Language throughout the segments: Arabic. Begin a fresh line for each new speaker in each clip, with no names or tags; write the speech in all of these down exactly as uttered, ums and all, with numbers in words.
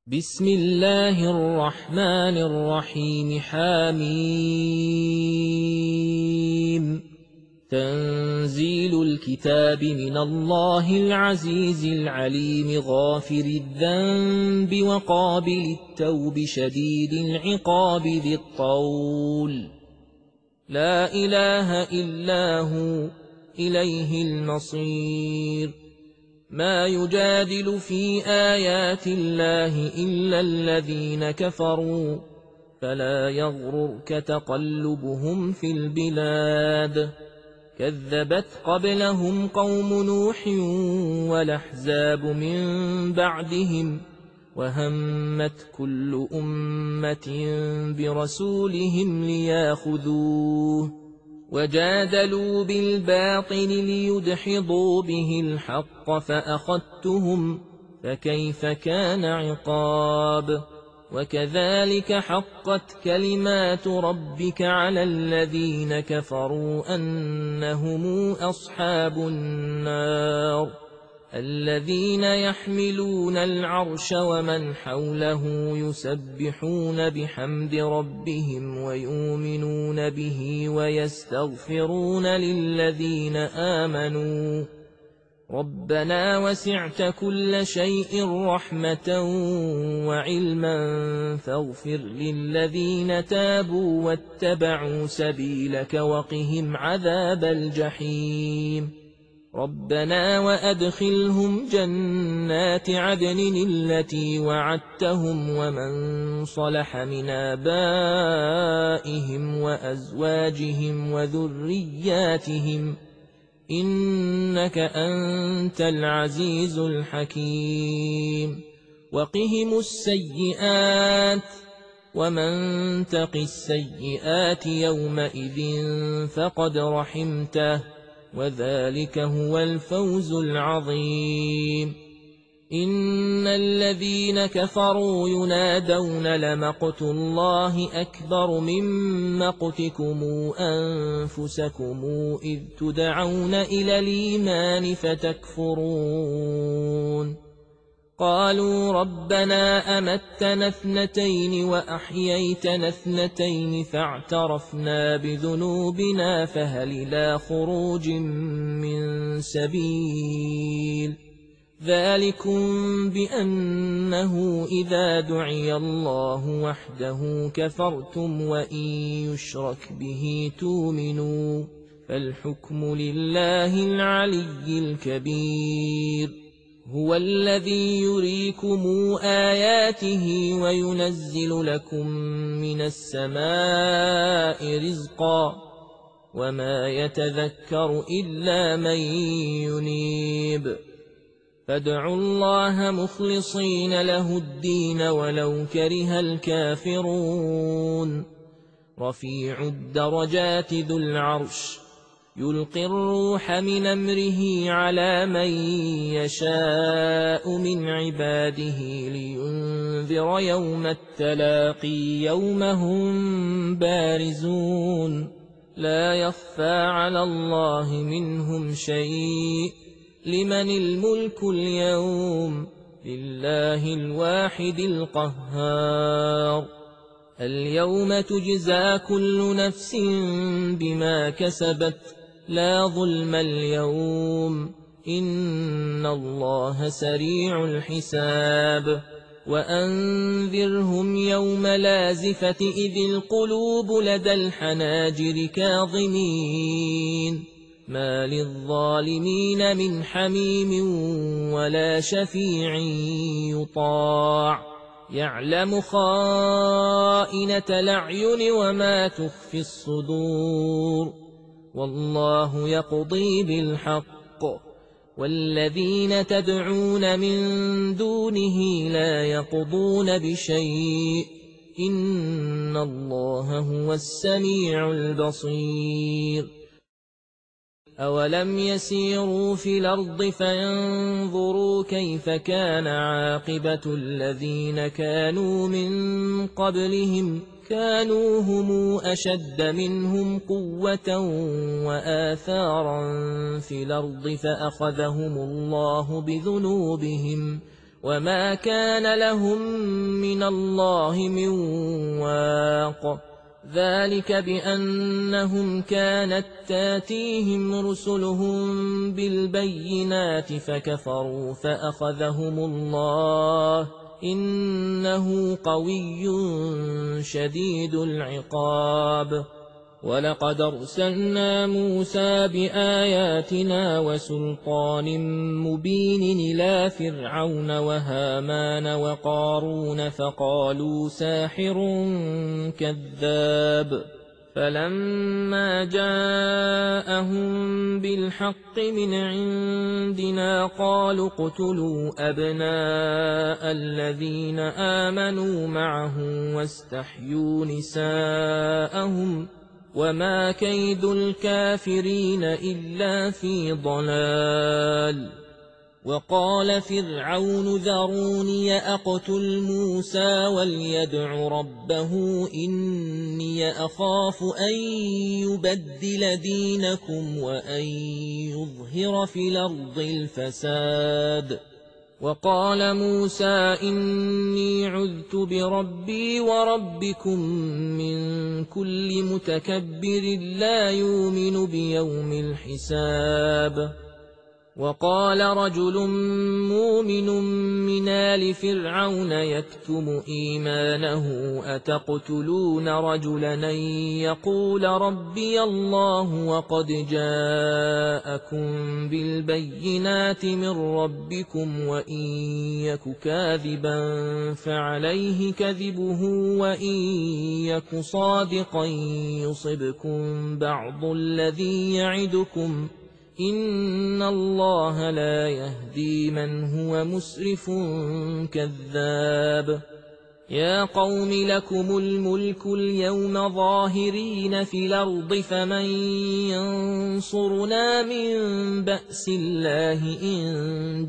بسم الله الرحمن الرحيم. حميم. تنزيل الكتاب من الله العزيز العليم غافر الذنب وقابل التوب شديد العقاب ذي الطول. لا إله إلا هو إليه المصير. ما يجادل في آيات الله إلا الذين كفروا فلا يغررك تقلبهم في البلاد. كذبت قبلهم قوم نوح والأحزاب من بعدهم وهمت كل أمة برسولهم لياخذوه وجادلوا بالباطل ليدحضوا به الحق فأخذتهم فكيف كان عقاب. وكذلك حقت كلمات ربك على الذين كفروا أنهم أصحاب النار الذين يحملون العرش ومن حوله يسبحون بحمد ربهم ويؤمنون به ويستغفرون للذين آمنوا ربنا وسعت كل شيء رحمة وعلما فاغفر للذين تابوا واتبعوا سبيلك وقهم عذاب الجحيم. ربنا وأدخلهم جنات عدن التي وعدتهم ومن صلح من آبائهم وأزواجهم وذرياتهم إنك أنت العزيز الحكيم. وقهم السيئات ومن تق السيئات يومئذ فقد رحمته وذلك هو الفوز العظيم. إن الذين كفروا ينادون لمقت الله أكبر من مقتكم أنفسكم إذ تدعون إلى الإيمان فتكفرون. قالوا ربنا أمتنا اثنتين وأحييتنا اثنتين فاعترفنا بذنوبنا فهل إلى خروج من سبيل. ذلكم بأنه إذا دعي الله وحده كفرتم وإن يشرك به تؤمنوا فالحكم لله العلي الكبير. هو الذي يريكم آياته وينزل لكم من السماء رزقا وما يتذكر إلا من ينيب. فادعوا الله مخلصين له الدين ولو كره الكافرون. رفيع الدرجات ذو العرش يلقي الروح من أمره على من يشاء من عباده لينذر يوم التلاقي يوم هم بارزون لا يخفى على الله منهم شيء. لمن الملك اليوم لله الواحد القهار. اليوم تجزى كل نفس بما كسبت لا ظلم اليوم إن الله سريع الحساب. وأنذرهم يوم لازفة إذ القلوب لدى الحناجر كاظمين ما للظالمين من حميم ولا شفيع يطاع يعلم خائنة الأعين وما تخفي الصدور. والله يقضي بالحق والذين تدعون من دونه لا يقضون بشيء إن الله هو السميع البصير. أولم يسيروا في الأرض فينظروا كيف كان عاقبة الذين كانوا من قبلهم كانوا هم أشد منهم قوة وآثارا في الأرض فأخذهم الله بذنوبهم وما كان لهم من الله من واق ذلك بأنهم كانت تاتيهم رسلهم بالبينات فكفروا فأخذهم الله إنه قوي شديد العقاب ولقد أرسلنا موسى بآياتنا وسلطان مبين إلى فرعون وهامان وقارون فقالوا ساحر كذاب فلما جاءهم بالحق من عندنا قالوا اقتلوا أبناء الذين آمنوا معه واستحيوا نساءهم وما كيد الكافرين إلا في ضلال وقال فرعون ذروني أقتل موسى وليدع ربه إني أخاف أن يبدل دينكم وأن يظهر في الأرض الفساد وقال موسى إني عذت بربي وربكم من كل متكبر لا يؤمن بيوم الحساب وقال رجل مؤمن من آل فرعون يكتم إيمانه أتقتلون رجلا أن يقول ربي الله وقد جاءكم بالبينات من ربكم وإن يك كاذبا فعليه كذبه وإن يك صادقا يصبكم بعض الذي يعدكم إن الله لا يهدي من هو مسرف كذاب يا قوم لكم الملك اليوم ظاهرين في الأرض فمن ينصرنا من بأس الله إن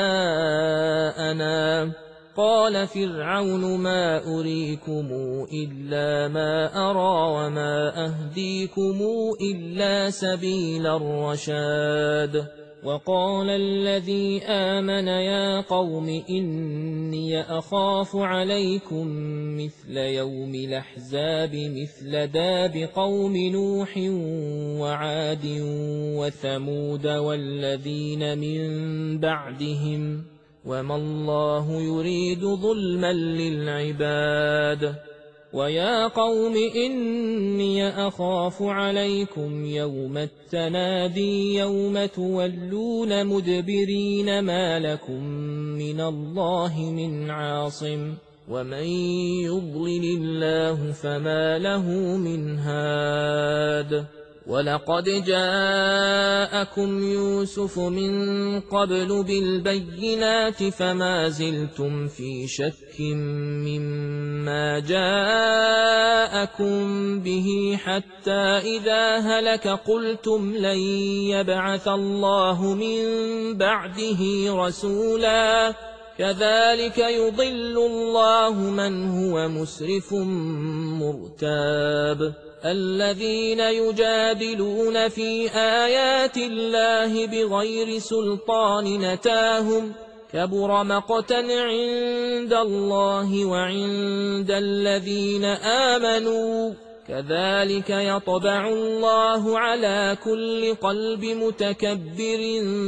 جاءنا قال فرعون ما أريكم إلا ما أرى وما أهديكم إلا سبيل الرشاد وقال الذي آمن يا قوم إني أخاف عليكم مثل يوم الأحزاب مثل داب قوم نوح وعاد وثمود والذين من بعدهم وما الله يريد ظلما للعباد ويا قوم إني أخاف عليكم يوم التنادي يوم تولون مدبرين ما لكم من الله من عاصم ومن يضلل الله فما له من هاد ولقد جاءكم يوسف من قبل بالبينات فما زلتم في شك مما جاءكم به حتى إذا هلك قلتم لن يبعث الله من بعده رسولا كذلك يضل الله من هو مسرف مرتاب الذين يجادلون في آيات الله بغير سلطان نتاهم كبر مقتا عند الله وعند الذين آمنوا كذلك يطبع الله على كل قلب متكبر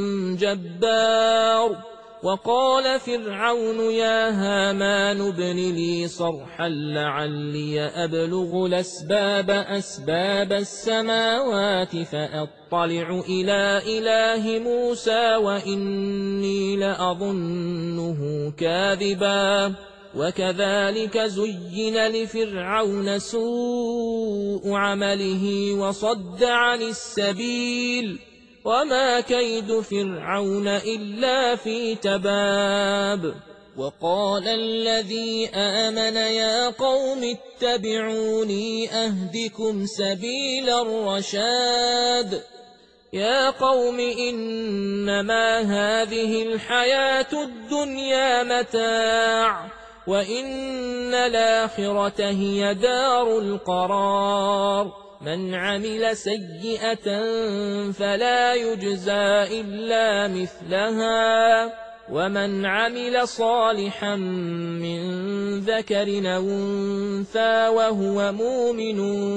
جبار وقال فرعون يا هامان ابن لي صرحا لعلي أبلغ الأسباب أسباب السماوات فأطلع إلى إله موسى وإني لأظنه كاذبا وكذلك زين لفرعون سوء عمله وصد عن السبيل وما كيد فرعون إلا في تباب وقال الذي آمن يا قوم اتبعوني أهدكم سبيل الرشاد يا قوم إنما هذه الحياة الدنيا متاع وإن الآخرة هي دار القرار من عمل سيئة فلا يجزى إلا مثلها ومن عمل صالحا من ذكر أو أنثى وهو مؤمن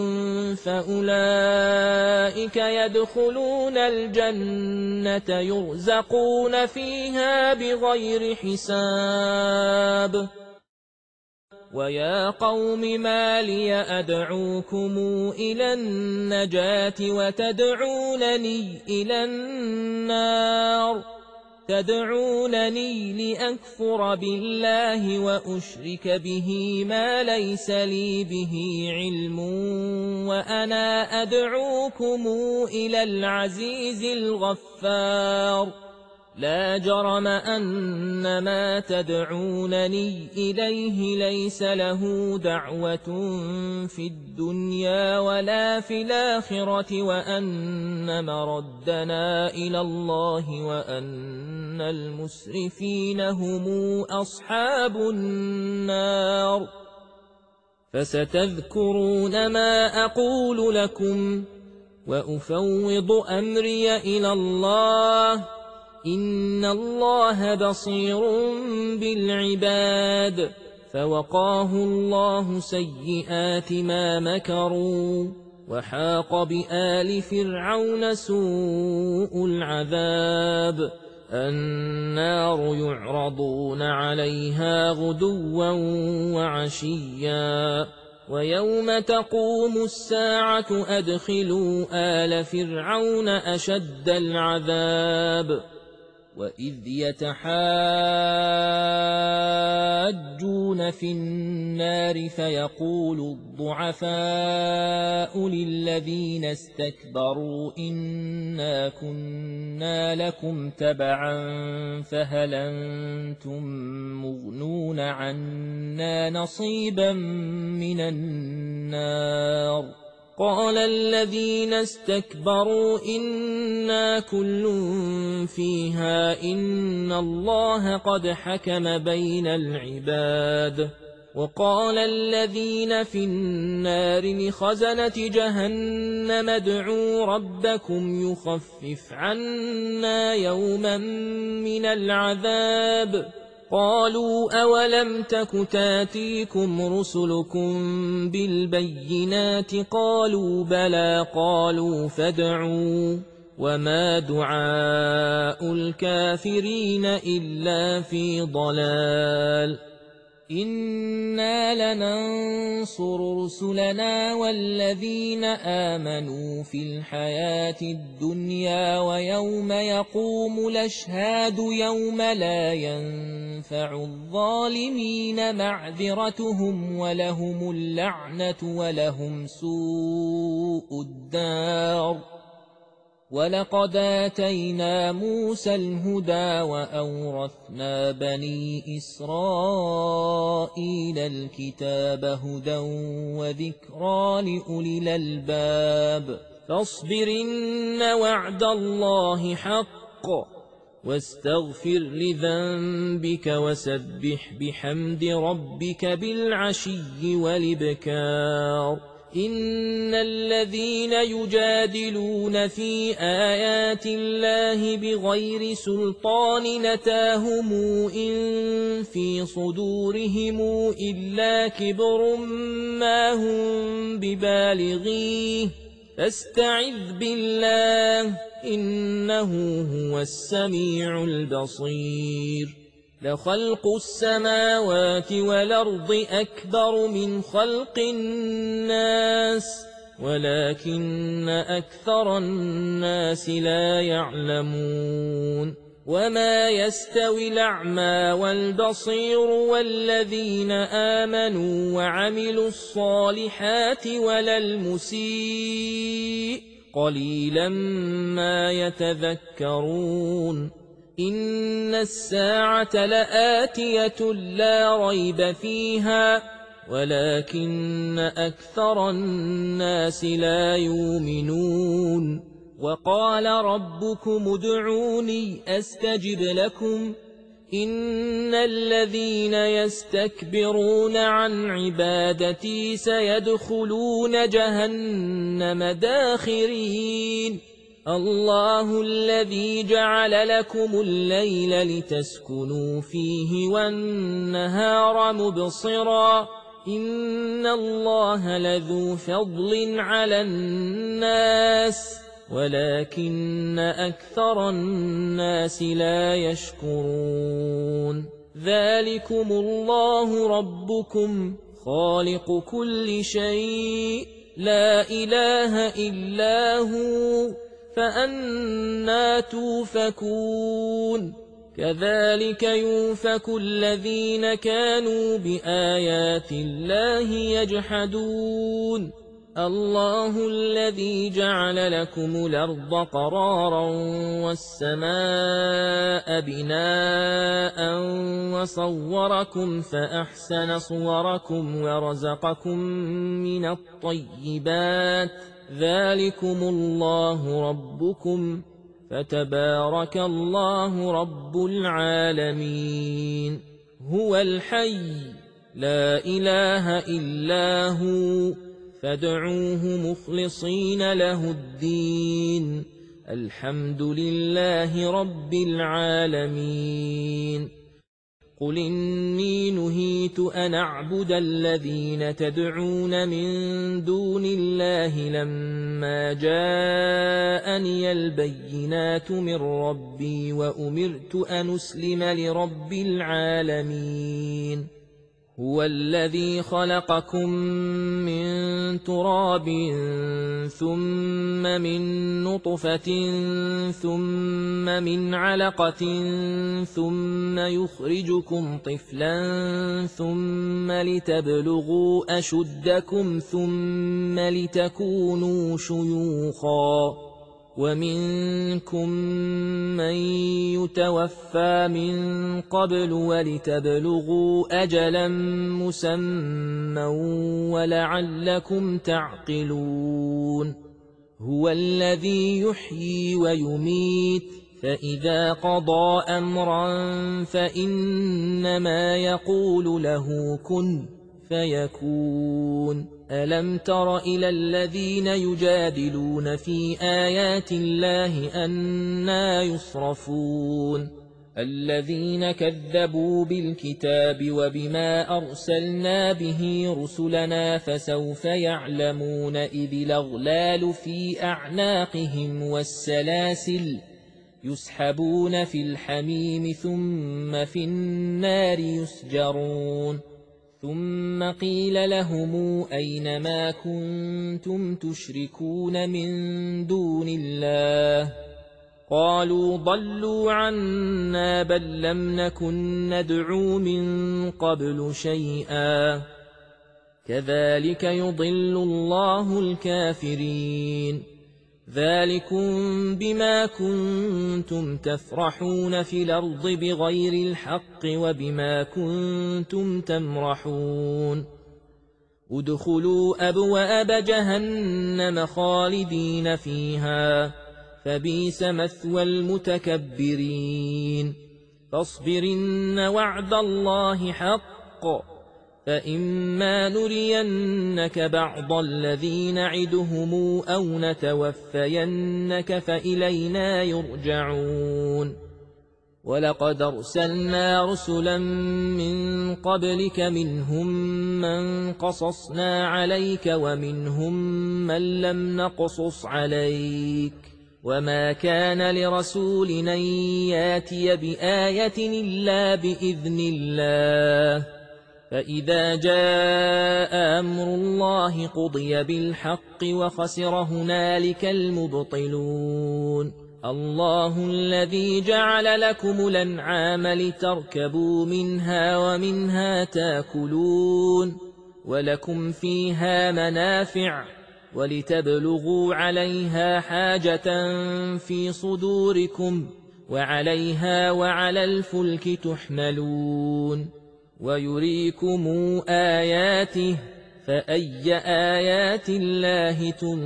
فأولئك يدخلون الجنة يرزقون فيها بغير حساب. ويا قوم ما لي أدعوكم إلى النجاة وتدعونني إلى النار تدعونني لأكفر بالله وأشرك به ما ليس لي به علم وأنا أدعوكم إلى العزيز الغفار. لا جرم أن ما تدعونني إليه ليس له دعوة في الدنيا ولا في الآخرة وأن مردنا إلى الله وأن المسرفين هم أصحاب النار. فستذكرون ما أقول لكم وأفوض أمري إلى الله إن الله بصير بالعباد. فوقاه الله سيئات ما مكروا وحاق بآل فرعون سوء العذاب. النار يعرضون عليها غدوا وعشيا ويوم تقوم الساعة أدخلوا آل فرعون أشد العذاب. وإذ يتحاجون في النار فيقول الضعفاء للذين استكبروا إنا كنا لكم تبعا فهل أنتم مغنون عنا نصيبا من النار. قال الذين استكبروا إنا كل فيها إن الله قد حكم بين العباد. وقال الذين في النار لخزنة جهنم ادعوا ربكم يخفف عنا يوما من العذاب. قالوا أولم تك تاتيكم رسلكم بالبينات قالوا بلى قالوا فادعوا وما دعاء الكافرين إلا في ضلال. إنا لننصر رسلنا والذين آمنوا في الحياة الدنيا ويوم يقوم الأشهاد يوم لا ينفع الظالمين معذرتهم ولهم اللعنة ولهم سوء الدار. ولقد آتينا موسى الهدى وأورثنا بني إسرائيل الكتاب هدى وذكرى لأولي الألباب. فاصبر إن وعد الله حق واستغفر لذنبك وسبح بحمد ربك بالعشي والإبكار. إن الذين يجادلون في آيات الله بغير سلطان نتاهم إن في صدورهم إلا كبر ما هم ببالغيه فاستعذ بالله إنه هو السميع البصير. لخلق السماوات والأرض أكبر من خلق الناس ولكن أكثر الناس لا يعلمون. وما يستوي الأعمى والبصير والذين آمنوا وعملوا الصالحات ولا المسيء قليلا ما يتذكرون. إن الساعة لآتية لا ريب فيها ولكن أكثر الناس لا يؤمنون. وقال ربكم ادعوني أستجب لكم إن الذين يستكبرون عن عبادتي سيدخلون جهنم داخرين. الله الذي جعل لكم الليل لتسكنوا فيه والنهار مبصرا إن الله لذو فضل على الناس ولكن أكثر الناس لا يشكرون ذلكم الله ربكم خالق كل شيء لا إله إلا هو فأنى توفكون كذلك يوفك الذين كانوا بآيات الله يجحدون الله الذي جعل لكم الأرض قرارا والسماء بناء وصوركم فأحسن صوركم ورزقكم من الطيبات ذلكم الله ربكم فتبارك الله رب العالمين هو الحي لا إله إلا هو فادعوه مخلصين له الدين الحمد لله رب العالمين قل إني نهيت أن أعبد الذين تدعون من دون الله لما جاءني البينات من ربي وأمرت أن أسلم لرب العالمين هو الذي خلقكم من تراب ثم من نطفة ثم من علقة ثم يخرجكم طفلا ثم لتبلغوا أشدكم ثم لتكونوا شيوخا ومنكم من يتوفى من قبل ولتبلغوا أجلا مسمى ولعلكم تعقلون هو الذي يحيي ويميت فإذا قضى أمرا فإنما يقول له كن فيكون ألم تر إلى الذين يجادلون في آيات الله أنى يصرفون الذين كذبوا بالكتاب وبما أرسلنا به رسلنا فسوف يعلمون إذ الأغلال في أعناقهم والسلاسل يسحبون في الحميم ثم في النار يسجرون ثم قيل لهم أين ما كنتم تشركون من دون الله قالوا ضلوا عنا بل لم نكن ندعو من قبل شيئا كذلك يضل الله الكافرين ذلكم بما كنتم تفرحون في الأرض بغير الحق وبما كنتم تمرحون ادخلوا أبواب جهنم خالدين فيها فبئس مثوى المتكبرين فاصبرن وعد الله حق فإما نرينك بعض الذي نعدهم أو نتوفينك فإلينا يرجعون ولقد أرسلنا رسلا من قبلك منهم من قصصنا عليك ومنهم من لم نقصص عليك وما كان لرسول أن ياتي بآية إلا بإذن الله فإذا جاء أمر الله قضي بالحق وخسر هنالك المبطلون الله الذي جعل لكم الأنعام لتركبوا منها ومنها تاكلون ولكم فيها منافع ولتبلغوا عليها حاجة في صدوركم وعليها وعلى الفلك تحملون ويريكم آياته فأي آيات الله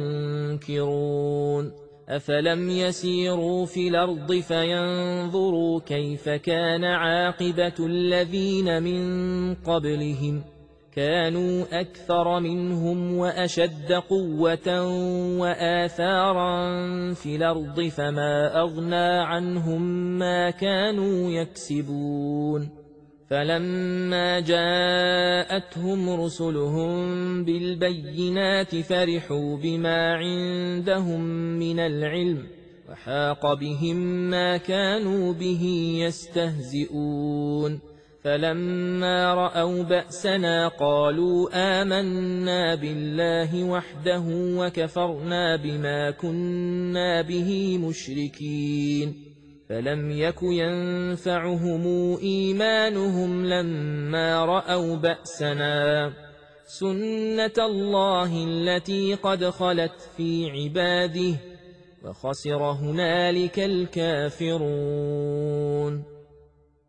تنكرون أفلم يسيروا في الأرض فينظروا كيف كان عاقبة الذين من قبلهم كانوا أكثر منهم وأشد قوة وآثارا في الأرض فما أغنى عنهم ما كانوا يكسبون فلما جاءتهم رسلهم بالبينات فرحوا بما عندهم من العلم وحاق بهم ما كانوا به يستهزئون فلما رأوا بأسنا قالوا آمنا بالله وحده وكفرنا بما كنا به مشركين فلم يك ينفعهم إيمانهم لما رأوا بأسنا سنة الله التي قد خلت في عباده وخسر هنالك الكافرون